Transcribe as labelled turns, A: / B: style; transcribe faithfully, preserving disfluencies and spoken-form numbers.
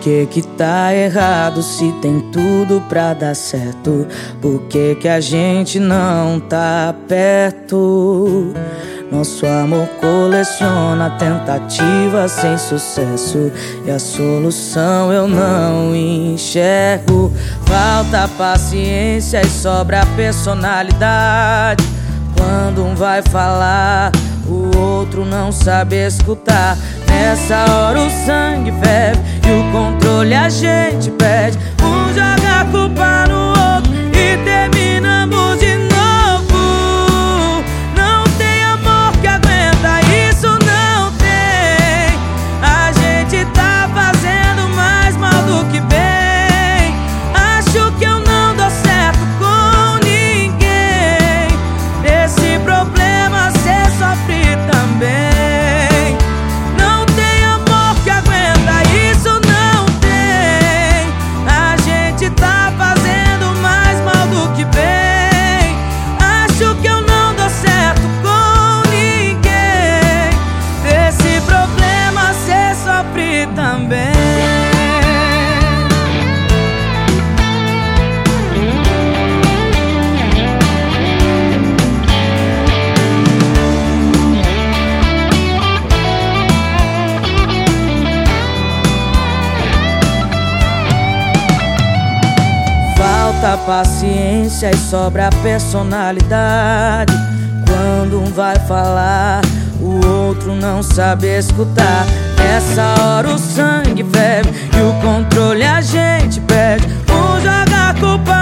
A: que que tá errado se tem tudo pra dar certo? Por que que a gente não tá perto? Nosso amor coleciona tentativas sem sucesso e a solução eu não enxergo. Falta paciência e sobra personalidade. Quando um vai falar, o outro não sabe escutar. Nessa hora o sangue ferve e o controle a gente perde. Um joga a culpa no outro e terminamos de novo. Não tem amor que aguenta, isso não tem. A gente tá fazendo mais mal do que bem. Acho que eu não dou certo com ninguém. Esse problema cê sofre também. Também falta paciência e sobra personalidade. Quando um vai falar, o outro não sabe escutar. Nessa hora o sangue ferve e o controle a gente perde. Um joga a culpa